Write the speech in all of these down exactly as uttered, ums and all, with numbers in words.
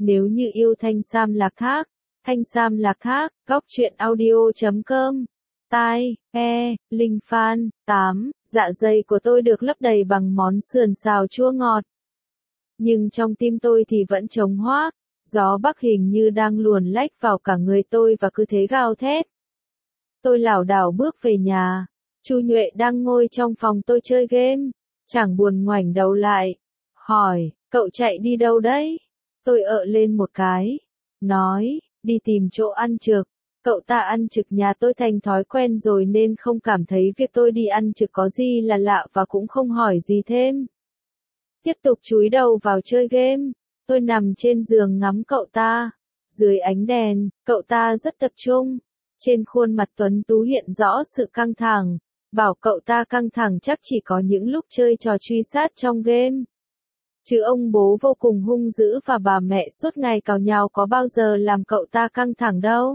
Nếu như yêu Thanh Sam Lạc Thác, Thanh Sam Lạc Thác, góc truyện audio chấm com. Tai, e, Linh Phan, tám, dạ dày của tôi được lấp đầy bằng món sườn xào chua ngọt. Nhưng trong tim tôi thì vẫn trống hoác, gió bắc hình như đang luồn lách vào cả người tôi và cứ thế gào thét. Tôi lảo đảo bước về nhà, Chu Nhuệ đang ngồi trong phòng tôi chơi game, chẳng buồn ngoảnh đầu lại, hỏi, cậu chạy đi đâu đấy? Tôi ợ lên một cái, nói, đi tìm chỗ ăn trực. Cậu ta ăn trực nhà tôi thành thói quen rồi nên không cảm thấy việc tôi đi ăn trực có gì là lạ và cũng không hỏi gì thêm. Tiếp tục chúi đầu vào chơi game, tôi nằm trên giường ngắm cậu ta. Dưới ánh đèn, cậu ta rất tập trung. Trên khuôn mặt tuấn tú hiện rõ sự căng thẳng. Bảo cậu ta căng thẳng chắc chỉ có những lúc chơi trò truy sát trong game. Chứ ông bố vô cùng hung dữ và bà mẹ suốt ngày càu nhàu có bao giờ làm cậu ta căng thẳng đâu.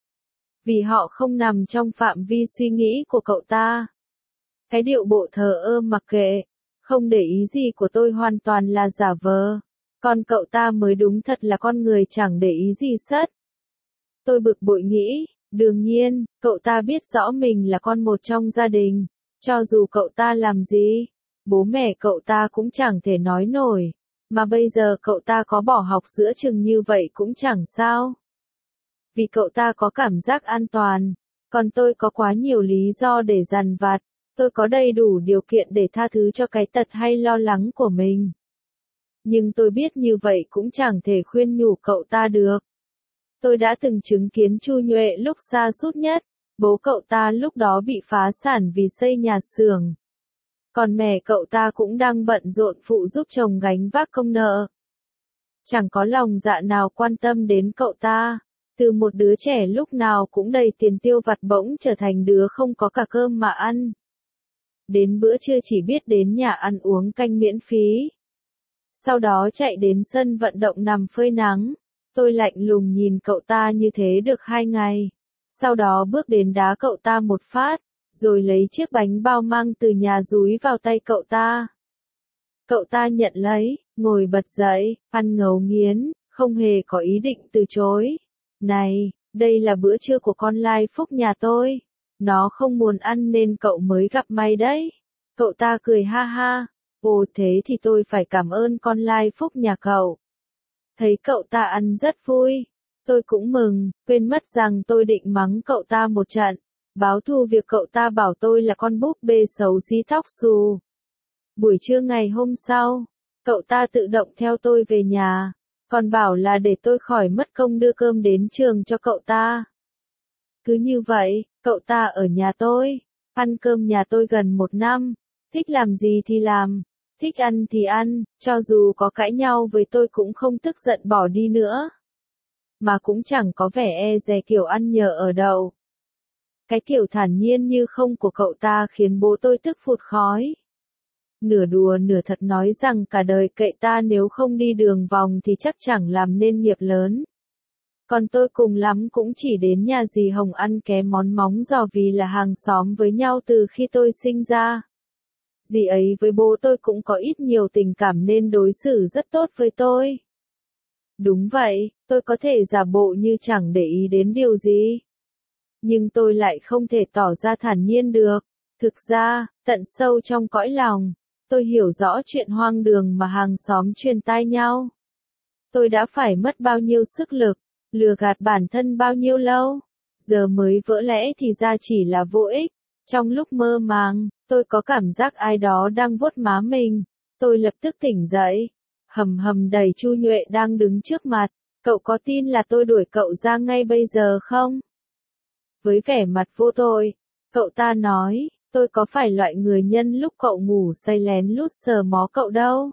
Vì họ không nằm trong phạm vi suy nghĩ của cậu ta. Cái điệu bộ thờ ơ mặc kệ, không để ý gì của tôi hoàn toàn là giả vờ. Còn cậu ta mới đúng thật là con người chẳng để ý gì sất. Tôi bực bội nghĩ, đương nhiên, cậu ta biết rõ mình là con một trong gia đình. Cho dù cậu ta làm gì, bố mẹ cậu ta cũng chẳng thể nói nổi. Mà bây giờ cậu ta có bỏ học giữa chừng như vậy cũng chẳng sao. Vì cậu ta có cảm giác an toàn, còn tôi có quá nhiều lý do để dằn vặt, tôi có đầy đủ điều kiện để tha thứ cho cái tật hay lo lắng của mình. Nhưng tôi biết như vậy cũng chẳng thể khuyên nhủ cậu ta được. Tôi đã từng chứng kiến Chu Nhuệ lúc sa sút nhất, bố cậu ta lúc đó bị phá sản vì xây nhà xưởng. Còn mẹ cậu ta cũng đang bận rộn phụ giúp chồng gánh vác công nợ. Chẳng có lòng dạ nào quan tâm đến cậu ta. Từ một đứa trẻ lúc nào cũng đầy tiền tiêu vặt bỗng trở thành đứa không có cả cơm mà ăn. Đến bữa trưa chỉ biết đến nhà ăn uống canh miễn phí. Sau đó chạy đến sân vận động nằm phơi nắng. Tôi lạnh lùng nhìn cậu ta như thế được hai ngày. Sau đó bước đến đá cậu ta một phát, rồi lấy chiếc bánh bao mang từ nhà dúi vào tay cậu ta. Cậu ta nhận lấy, ngồi bật dậy, ăn ngấu nghiến, không hề có ý định từ chối. Này, đây là bữa trưa của con Lai Phúc nhà tôi. Nó không muốn ăn nên cậu mới gặp may đấy. Cậu ta cười ha ha. Ồ thế thì tôi phải cảm ơn con Lai Phúc nhà cậu. Thấy cậu ta ăn rất vui. Tôi cũng mừng, quên mất rằng tôi định mắng cậu ta một trận. Báo thù việc cậu ta bảo tôi là con búp bê xấu xí tóc xù. Buổi trưa ngày hôm sau, cậu ta tự động theo tôi về nhà. Còn bảo là để tôi khỏi mất công đưa cơm đến trường cho cậu ta. Cứ như vậy, cậu ta ở nhà tôi, ăn cơm nhà tôi gần một năm, thích làm gì thì làm, thích ăn thì ăn, cho dù có cãi nhau với tôi cũng không tức giận bỏ đi nữa. Mà cũng chẳng có vẻ e dè kiểu ăn nhờ ở đậu. Cái kiểu thản nhiên như không của cậu ta khiến bố tôi tức phụt khói. Nửa đùa nửa thật nói rằng cả đời cậy ta nếu không đi đường vòng thì chắc chẳng làm nên nghiệp lớn. Còn tôi cùng lắm cũng chỉ đến nhà dì Hồng ăn ké món móng giò vì là hàng xóm với nhau từ khi tôi sinh ra. Dì ấy với bố tôi cũng có ít nhiều tình cảm nên đối xử rất tốt với tôi. Đúng vậy, tôi có thể giả bộ như chẳng để ý đến điều gì. Nhưng tôi lại không thể tỏ ra thản nhiên được. Thực ra, tận sâu trong cõi lòng, tôi hiểu rõ chuyện hoang đường mà hàng xóm truyền tai nhau. Tôi đã phải mất bao nhiêu sức lực, lừa gạt bản thân bao nhiêu lâu, giờ mới vỡ lẽ thì ra chỉ là vô ích. Trong lúc mơ màng, tôi có cảm giác ai đó đang vuốt má mình. Tôi lập tức tỉnh dậy, hầm hầm đẩy Chu Nhuệ đang đứng trước mặt. Cậu có tin là tôi đuổi cậu ra ngay bây giờ không? Với vẻ mặt vô tội, cậu ta nói, tôi có phải loại người nhân lúc cậu ngủ say lén lút sờ mó cậu đâu.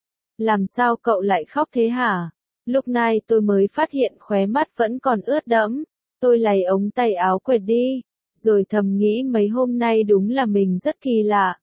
Làm sao cậu lại khóc thế hả? Lúc này tôi mới phát hiện khóe mắt vẫn còn ướt đẫm. Tôi lay ống tay áo quệt đi, rồi thầm nghĩ mấy hôm nay đúng là mình rất kỳ lạ.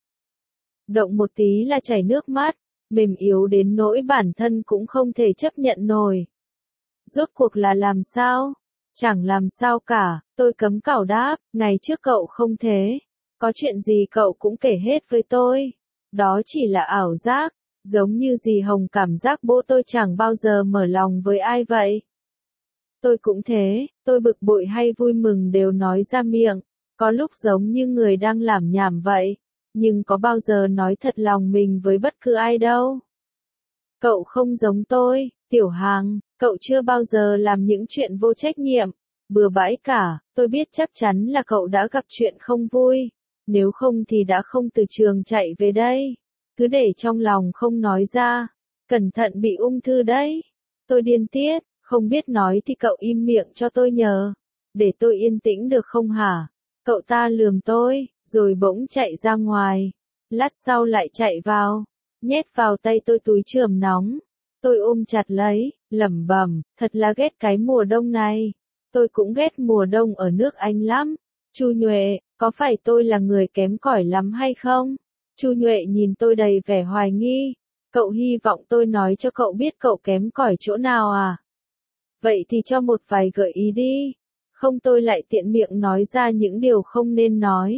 Động một tí là chảy nước mắt, mềm yếu đến nỗi bản thân cũng không thể chấp nhận nổi. Rốt cuộc là làm sao? Chẳng làm sao cả, tôi cấm cảo đáp, ngày trước cậu không thế. Có chuyện gì cậu cũng kể hết với tôi. Đó chỉ là ảo giác, Giống như dì Hồng cảm giác bố tôi chẳng bao giờ mở lòng với ai vậy. Tôi cũng thế, tôi bực bội hay vui mừng đều nói ra miệng, có lúc giống như người đang lảm nhảm vậy, nhưng có bao giờ nói thật lòng mình với bất cứ ai đâu. Cậu không giống tôi, Tiểu Hằng, cậu chưa bao giờ làm những chuyện vô trách nhiệm, bừa bãi cả, tôi biết chắc chắn là cậu đã gặp chuyện không vui, nếu không thì đã không từ trường chạy về đây, cứ để trong lòng không nói ra, cẩn thận bị ung thư đấy. Tôi điên tiết, không biết nói thì cậu im miệng cho tôi nhờ, để tôi yên tĩnh được không hả? Cậu ta lườm tôi, rồi bỗng chạy ra ngoài, lát sau lại chạy vào, nhét vào tay tôi túi chườm nóng. Tôi ôm chặt lấy, lẩm bẩm, thật là ghét cái mùa đông này. Tôi cũng ghét mùa đông ở nước Anh lắm. Chu Nhuệ, có phải tôi là người kém cỏi lắm hay không? Chu Nhuệ nhìn tôi đầy vẻ hoài nghi. Cậu hy vọng tôi nói cho cậu biết cậu kém cỏi chỗ nào à? Vậy thì cho một vài gợi ý đi. Không tôi lại tiện miệng nói ra những điều không nên nói.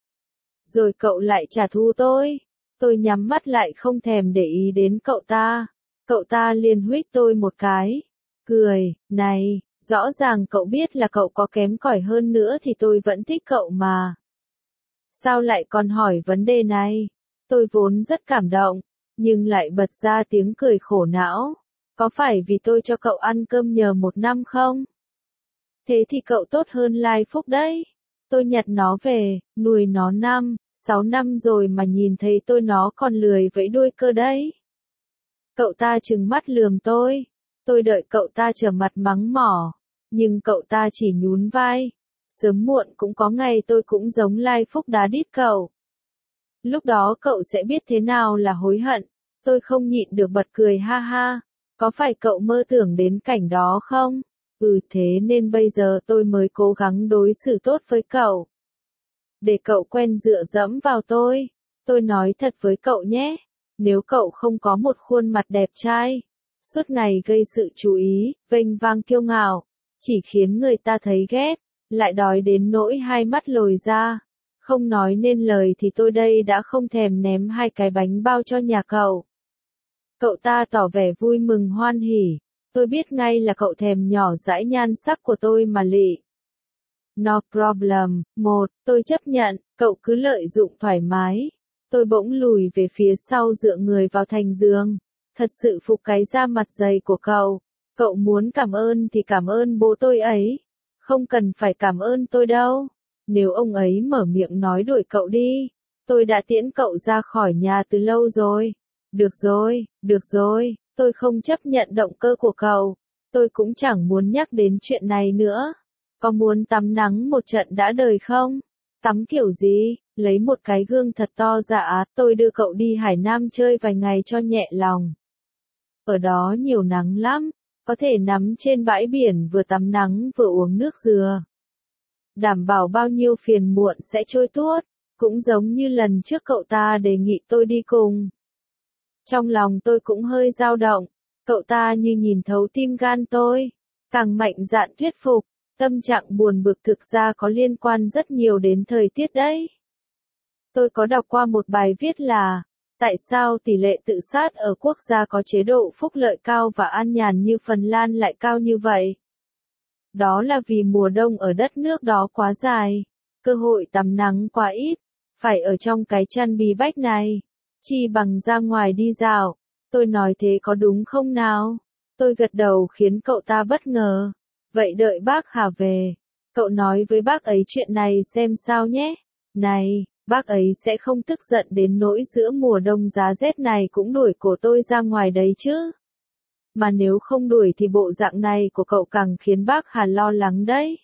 Rồi cậu lại trả thù tôi. Tôi nhắm mắt lại không thèm để ý đến cậu ta. Cậu ta liền huých tôi một cái. Cười, này, rõ ràng cậu biết là cậu có kém cỏi hơn nữa thì tôi vẫn thích cậu mà. Sao lại còn hỏi vấn đề này? Tôi vốn rất cảm động, nhưng lại bật ra tiếng cười khổ não. Có phải vì tôi cho cậu ăn cơm nhờ một năm không? Thế thì cậu tốt hơn Lai Phúc đấy. Tôi nhặt nó về, nuôi nó năm, sáu năm rồi mà nhìn thấy tôi nó còn lười vẫy đuôi cơ đấy. Cậu ta trừng mắt lườm tôi. Tôi đợi cậu ta trở mặt mắng mỏ. Nhưng cậu ta chỉ nhún vai. Sớm muộn cũng có ngày tôi cũng giống Lai Phúc đá đít cậu. Lúc đó cậu sẽ biết thế nào là hối hận. Tôi không nhịn được bật cười ha ha. Có phải cậu mơ tưởng đến cảnh đó không? Ừ, thế nên bây giờ tôi mới cố gắng đối xử tốt với cậu. Để cậu quen dựa dẫm vào tôi. Tôi nói thật với cậu nhé. Nếu cậu không có một khuôn mặt đẹp trai, suốt ngày gây sự chú ý, vênh vang kiêu ngạo, chỉ khiến người ta thấy ghét, lại đói đến nỗi hai mắt lồi ra, không nói nên lời thì tôi đây đã không thèm ném hai cái bánh bao cho nhà cậu. Cậu ta tỏ vẻ vui mừng hoan hỉ, tôi biết ngay là cậu thèm nhỏ dãi nhan sắc của tôi mà lị. No problem, một, tôi chấp nhận, cậu cứ lợi dụng thoải mái. Tôi bỗng lùi về phía sau dựa người vào thành giường. Thật sự phục cái da mặt dày của cậu. Cậu muốn cảm ơn thì cảm ơn bố tôi ấy. Không cần phải cảm ơn tôi đâu. Nếu ông ấy mở miệng nói đuổi cậu đi, tôi đã tiễn cậu ra khỏi nhà từ lâu rồi. Được rồi, được rồi, tôi không chấp nhận động cơ của cậu. Tôi cũng chẳng muốn nhắc đến chuyện này nữa. Có muốn tắm nắng một trận đã đời không? Tắm kiểu gì? Lấy một cái gương thật to dạ, tôi đưa cậu đi Hải Nam chơi vài ngày cho nhẹ lòng. Ở đó nhiều nắng lắm, có thể nằm trên bãi biển vừa tắm nắng vừa uống nước dừa. Đảm bảo bao nhiêu phiền muộn sẽ trôi tuốt, cũng giống như lần trước cậu ta đề nghị tôi đi cùng. Trong lòng tôi cũng hơi dao động, cậu ta như nhìn thấu tim gan tôi, càng mạnh dạn thuyết phục, tâm trạng buồn bực thực ra có liên quan rất nhiều đến thời tiết đấy. Tôi có đọc qua một bài viết là, tại sao tỷ lệ tự sát ở quốc gia có chế độ phúc lợi cao và an nhàn như Phần Lan lại cao như vậy? Đó là vì mùa đông ở đất nước đó quá dài, cơ hội tắm nắng quá ít, phải ở trong cái chăn bí bách này, chi bằng ra ngoài đi dạo. Tôi nói thế có đúng không nào? Tôi gật đầu khiến cậu ta bất ngờ. Vậy đợi bác Hà về, cậu nói với bác ấy chuyện này xem sao nhé. Này, bác ấy sẽ không tức giận đến nỗi giữa mùa đông giá rét này cũng đuổi cổ tôi ra ngoài đấy chứ. Mà nếu không đuổi thì bộ dạng này của cậu càng khiến bác Hà lo lắng đấy.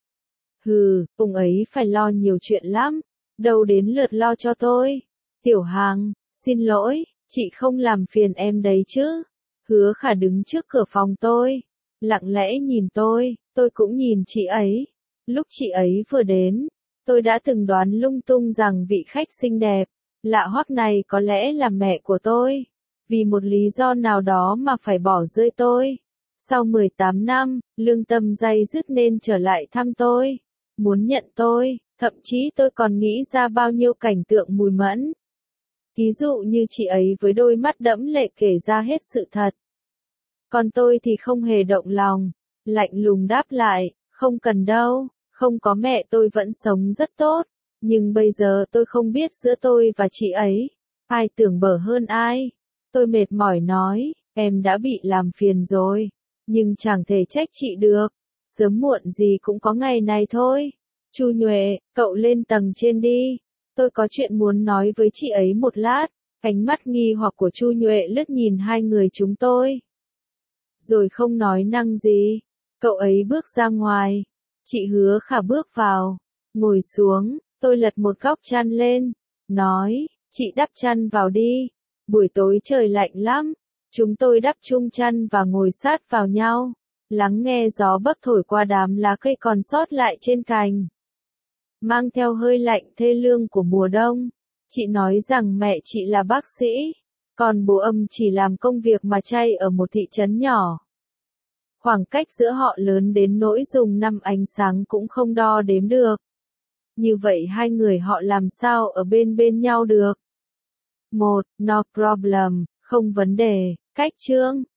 Hừ, ông ấy phải lo nhiều chuyện lắm, đâu đến lượt lo cho tôi. Tiểu Hằng, xin lỗi, chị không làm phiền em đấy chứ. Hứa Khả đứng trước cửa phòng tôi, lặng lẽ nhìn tôi, tôi cũng nhìn chị ấy. Lúc chị ấy vừa đến, tôi đã từng đoán lung tung rằng vị khách xinh đẹp, lạ hoắc này có lẽ là mẹ của tôi. Vì một lý do nào đó mà phải bỏ rơi tôi. Sau mười tám năm, lương tâm day dứt nên trở lại thăm tôi. Muốn nhận tôi, thậm chí tôi còn nghĩ ra bao nhiêu cảnh tượng mùi mẫn. Ví dụ như chị ấy với đôi mắt đẫm lệ kể ra hết sự thật. Còn tôi thì không hề động lòng, lạnh lùng đáp lại, không cần đâu, không có mẹ tôi vẫn sống rất tốt, nhưng bây giờ tôi không biết giữa tôi và chị ấy, ai tưởng bở hơn ai. Tôi mệt mỏi nói, em đã bị làm phiền rồi, nhưng chẳng thể trách chị được, sớm muộn gì cũng có ngày này thôi. Chu Nhuệ, cậu lên tầng trên đi, tôi có chuyện muốn nói với chị ấy một lát. Ánh mắt nghi hoặc của Chu Nhuệ lướt nhìn hai người chúng tôi, rồi không nói năng gì. Cậu ấy bước ra ngoài, chị Hứa Khả bước vào, ngồi xuống, tôi lật một góc chăn lên, nói, chị đắp chăn vào đi, buổi tối trời lạnh lắm. Chúng tôi đắp chung chăn và ngồi sát vào nhau, lắng nghe gió bấc thổi qua đám lá cây còn sót lại trên cành, mang theo hơi lạnh thê lương của mùa đông. Chị nói rằng mẹ chị là bác sĩ, còn bố Âm chỉ làm công việc mà chay ở một thị trấn nhỏ. Khoảng cách giữa họ lớn đến nỗi dùng năm ánh sáng cũng không đo đếm được. Như vậy hai người họ làm sao ở bên bên nhau được? Một, no problem, không vấn đề. Cách chương